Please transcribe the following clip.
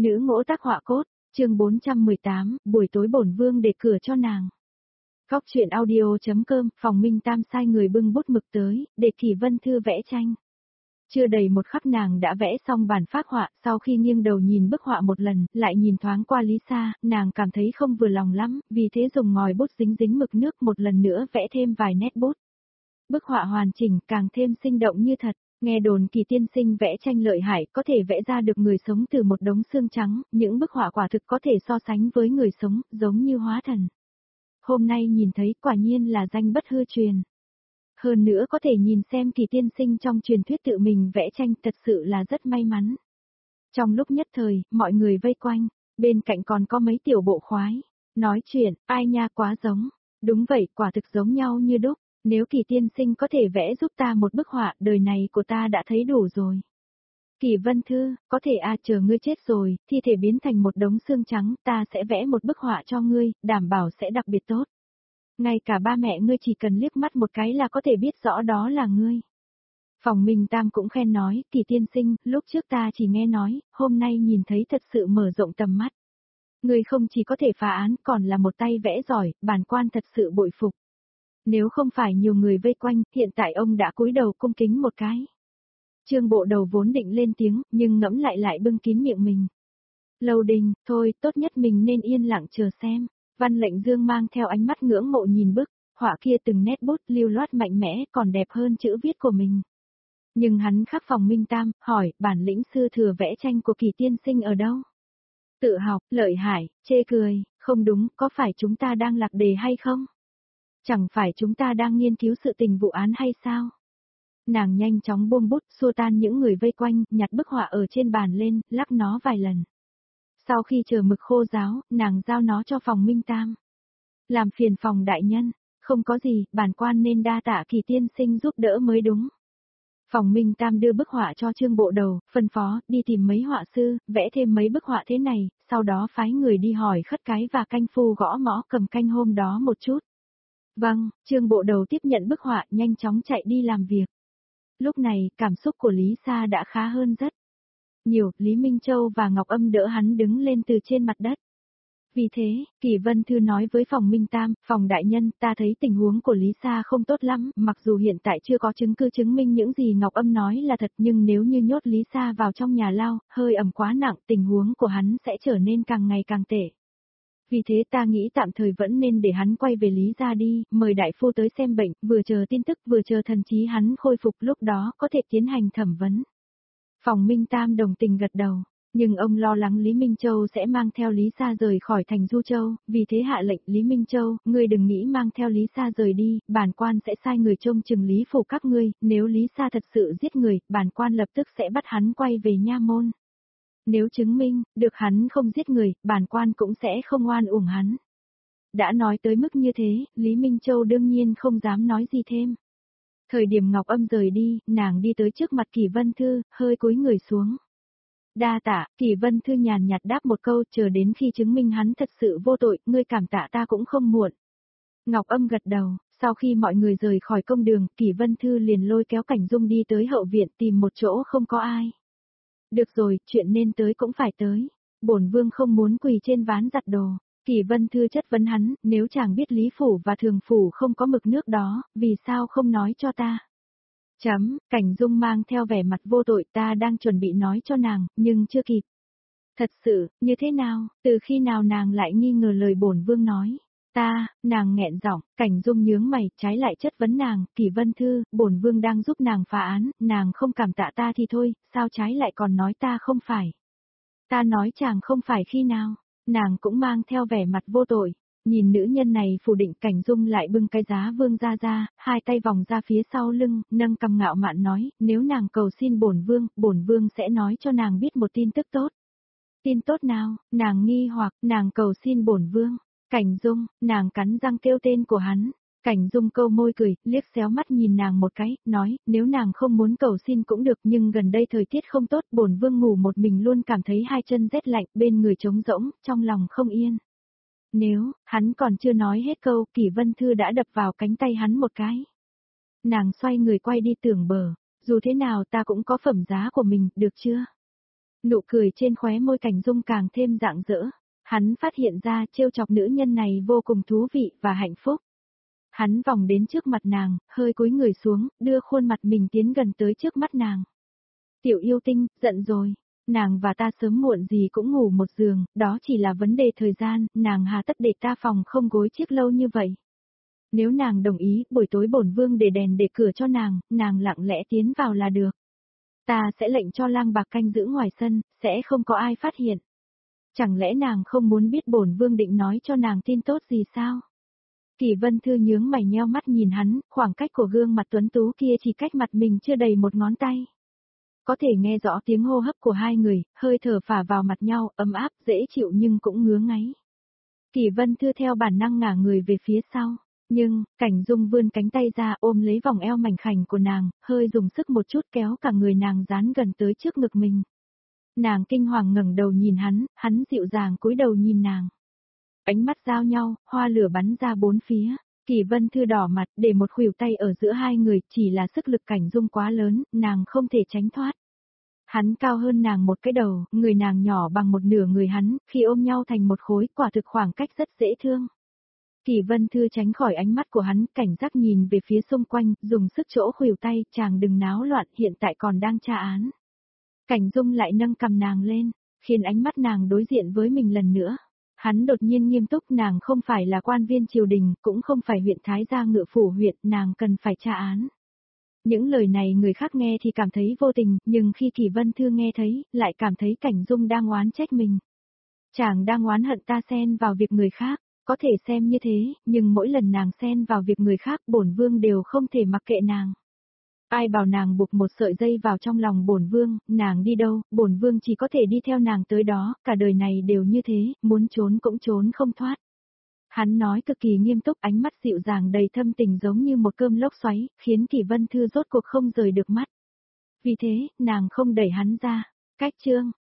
Nữ ngỗ tác họa cốt, chương 418, buổi tối bổn vương để cửa cho nàng. Góc truyện audio.com, Phòng Minh Tam sai người bưng bút mực tới, để Kỳ Vân Thư vẽ tranh. Chưa đầy một khắc nàng đã vẽ xong bản phác họa, sau khi nghiêng đầu nhìn bức họa một lần, lại nhìn thoáng qua Lý Sa, nàng cảm thấy không vừa lòng lắm, vì thế dùng ngòi bút dính dính mực nước một lần nữa vẽ thêm vài nét bút. Bức họa hoàn chỉnh, càng thêm sinh động như thật. Nghe đồn Kỳ tiên sinh vẽ tranh lợi hại, có thể vẽ ra được người sống từ một đống xương trắng, những bức họa quả thực có thể so sánh với người sống, giống như hóa thần. Hôm nay nhìn thấy quả nhiên là danh bất hư truyền. Hơn nữa có thể nhìn xem Kỳ tiên sinh trong truyền thuyết tự mình vẽ tranh thật sự là rất may mắn. Trong lúc nhất thời, mọi người vây quanh, bên cạnh còn có mấy tiểu bộ khoái. Nói chuyện, ai nha quá giống. Đúng vậy, quả thực giống nhau như đúc. Nếu Kỳ tiên sinh có thể vẽ giúp ta một bức họa, đời này của ta đã thấy đủ rồi. Kỳ Vân Thư, có thể chờ ngươi chết rồi, thi thể biến thành một đống xương trắng, ta sẽ vẽ một bức họa cho ngươi, đảm bảo sẽ đặc biệt tốt. Ngay cả ba mẹ ngươi chỉ cần liếc mắt một cái là có thể biết rõ đó là ngươi. Phòng Minh Tam cũng khen nói, Kỳ tiên sinh, lúc trước ta chỉ nghe nói, hôm nay nhìn thấy thật sự mở rộng tầm mắt. Ngươi không chỉ có thể phá án, còn là một tay vẽ giỏi, bản quan thật sự bội phục. Nếu không phải nhiều người vây quanh, hiện tại ông đã cúi đầu cung kính một cái. Trương Bộ Đầu vốn định lên tiếng, nhưng ngẫm lại bưng kín miệng mình. Lầu Đình, thôi, tốt nhất mình nên yên lặng chờ xem. Văn Lệnh Dương mang theo ánh mắt ngưỡng mộ nhìn bức, họa kia từng nét bút lưu loát mạnh mẽ, còn đẹp hơn chữ viết của mình. Nhưng hắn khắc Phòng Minh Tam, hỏi, bản lĩnh sư thừa vẽ tranh của Kỳ tiên sinh ở đâu? Tự học, lợi hại, chê cười, không đúng, có phải chúng ta đang lạc đề hay không? Chẳng phải chúng ta đang nghiên cứu sự tình vụ án hay sao? Nàng nhanh chóng buông bút, xua tan những người vây quanh, nhặt bức họa ở trên bàn lên, lắc nó vài lần. Sau khi chờ mực khô ráo, nàng giao nó cho Phòng Minh Tam. Làm phiền Phòng đại nhân, không có gì, bản quan nên đa tạ Kỳ tiên sinh giúp đỡ mới đúng. Phòng Minh Tam đưa bức họa cho Trương Bộ Đầu, phân phó, đi tìm mấy họa sư, vẽ thêm mấy bức họa thế này, sau đó phái người đi hỏi khất cái và canh phu gõ mõ cầm canh hôm đó một chút. Vâng, Trương Bộ Đầu tiếp nhận bức họa, nhanh chóng chạy đi làm việc. Lúc này, cảm xúc của Lý Sa đã khá hơn rất nhiều, Lý Minh Châu và Ngọc Âm đỡ hắn đứng lên từ trên mặt đất. Vì thế, Kỳ Vân Thư nói với Phòng Minh Tam, Phòng đại nhân, ta thấy tình huống của Lý Sa không tốt lắm, mặc dù hiện tại chưa có chứng cứ chứng minh những gì Ngọc Âm nói là thật, nhưng nếu như nhốt Lý Sa vào trong nhà lao, hơi ẩm quá nặng, tình huống của hắn sẽ trở nên càng ngày càng tệ. Vì thế ta nghĩ tạm thời vẫn nên để hắn quay về Lý gia đi, mời đại phu tới xem bệnh, vừa chờ tin tức vừa chờ thần trí hắn khôi phục, lúc đó có thể tiến hành thẩm vấn. Phòng Minh Tam đồng tình gật đầu, nhưng ông lo lắng Lý Minh Châu sẽ mang theo Lý Sa rời khỏi thành Du Châu, vì thế hạ lệnh Lý Minh Châu, ngươi đừng nghĩ mang theo Lý Sa rời đi, bản quan sẽ sai người trông chừng Lý phủ các ngươi, nếu Lý Sa thật sự giết người, bản quan lập tức sẽ bắt hắn quay về nha môn. Nếu chứng minh, được hắn không giết người, bản quan cũng sẽ không oan uổng hắn. Đã nói tới mức như thế, Lý Minh Châu đương nhiên không dám nói gì thêm. Thời điểm Ngọc Âm rời đi, nàng đi tới trước mặt Kỳ Vân Thư, hơi cúi người xuống. Đa tạ, Kỳ Vân Thư nhàn nhạt đáp một câu, chờ đến khi chứng minh hắn thật sự vô tội, ngươi cảm tạ ta cũng không muộn. Ngọc Âm gật đầu, sau khi mọi người rời khỏi công đường, Kỳ Vân Thư liền lôi kéo Cảnh Dung đi tới hậu viện tìm một chỗ không có ai. Được rồi, chuyện nên tới cũng phải tới. Bổn vương không muốn quỳ trên ván giặt đồ. Kỳ Vân Thư chất vấn hắn, nếu chàng biết Lý phủ và Thường phủ không có mực nước đó, vì sao không nói cho ta? Cảnh Dung mang theo vẻ mặt vô tội, ta đang chuẩn bị nói cho nàng, nhưng chưa kịp. Thật sự, như thế nào, từ khi nào nàng lại nghi ngờ lời bổn vương nói? Nàng nghẹn giọng, Cảnh Dung nhướng mày, trái lại chất vấn nàng, Kỳ Vân Thư, bổn vương đang giúp nàng phá án, nàng không cảm tạ ta thì thôi, sao trái lại còn nói ta không phải? Ta nói chàng không phải khi nào? Nàng cũng mang theo vẻ mặt vô tội, nhìn nữ nhân này phủ định. Cảnh Dung lại bưng cái giá vương ra, hai tay vòng ra phía sau lưng, nâng cằm ngạo mạn nói, nếu nàng cầu xin bổn vương sẽ nói cho nàng biết một tin tức tốt. Tin tốt nào? Nàng nghi hoặc, nàng cầu xin bổn vương. Cảnh Dung, nàng cắn răng kêu tên của hắn. Cảnh Dung câu môi cười, liếc xéo mắt nhìn nàng một cái, nói, nếu nàng không muốn cầu xin cũng được, nhưng gần đây thời tiết không tốt, bổn vương ngủ một mình luôn cảm thấy hai chân rét lạnh, bên người trống rỗng, trong lòng không yên. Nếu, hắn còn chưa nói hết câu, Kỳ Vân Thư đã đập vào cánh tay hắn một cái. Nàng xoay người quay đi tưởng bờ, dù thế nào ta cũng có phẩm giá của mình, được chưa? Nụ cười trên khóe môi Cảnh Dung càng thêm rạng rỡ. Hắn phát hiện ra trêu chọc nữ nhân này vô cùng thú vị và hạnh phúc. Hắn vòng đến trước mặt nàng, hơi cúi người xuống, đưa khuôn mặt mình tiến gần tới trước mắt nàng. Tiểu yêu tinh, giận rồi. Nàng và ta sớm muộn gì cũng ngủ một giường, đó chỉ là vấn đề thời gian, nàng hà tất để ta phòng không gối chiếc lâu như vậy. Nếu nàng đồng ý, buổi tối bổn vương để đèn để cửa cho nàng lặng lẽ tiến vào là được. Ta sẽ lệnh cho lang bạc canh giữ ngoài sân, sẽ không có ai phát hiện. Chẳng lẽ nàng không muốn biết bổn vương định nói cho nàng tin tốt gì sao? Kỳ Vân Thư nhướng mày nheo mắt nhìn hắn, khoảng cách của gương mặt tuấn tú kia chỉ cách mặt mình chưa đầy một ngón tay. Có thể nghe rõ tiếng hô hấp của hai người, hơi thở phả vào mặt nhau, ấm áp, dễ chịu nhưng cũng ngứa ngáy. Kỳ Vân Thư theo bản năng ngả người về phía sau, nhưng, Cảnh Dung vươn cánh tay ra ôm lấy vòng eo mảnh khảnh của nàng, hơi dùng sức một chút kéo cả người nàng dán gần tới trước ngực mình. Nàng kinh hoàng ngẩng đầu nhìn hắn dịu dàng cúi đầu nhìn nàng. Ánh mắt giao nhau, hoa lửa bắn ra bốn phía. Kỳ Vân Thư đỏ mặt, để một khuỷu tay ở giữa hai người, chỉ là sức lực Cảnh Dung quá lớn, nàng không thể tránh thoát. Hắn cao hơn nàng một cái đầu, người nàng nhỏ bằng một nửa người hắn, khi ôm nhau thành một khối, quả thực khoảng cách rất dễ thương. Kỳ Vân Thư tránh khỏi ánh mắt của hắn, cảnh giác nhìn về phía xung quanh, dùng sức chỗ khuỷu tay, chàng đừng náo loạn, hiện tại còn đang tra án. Cảnh Dung lại nâng cầm nàng lên, khiến ánh mắt nàng đối diện với mình lần nữa. Hắn đột nhiên nghiêm túc, nàng không phải là quan viên triều đình, cũng không phải huyện Thái Gia Ngự Phủ huyện, nàng cần phải tra án. Những lời này người khác nghe thì cảm thấy vô tình, nhưng khi Kỳ Vân Thư nghe thấy, lại cảm thấy Cảnh Dung đang oán trách mình. Chàng đang oán hận ta xen vào việc người khác, có thể xem như thế, nhưng mỗi lần nàng xen vào việc người khác, bổn vương đều không thể mặc kệ nàng. Ai bảo nàng buộc một sợi dây vào trong lòng bổn vương, nàng đi đâu, bổn vương chỉ có thể đi theo nàng tới đó, cả đời này đều như thế, muốn trốn cũng trốn không thoát. Hắn nói cực kỳ nghiêm túc, ánh mắt dịu dàng đầy thâm tình giống như một cơn lốc xoáy, khiến Kỳ Vân Thư rốt cuộc không rời được mắt. Vì thế, nàng không đẩy hắn ra. Cách chương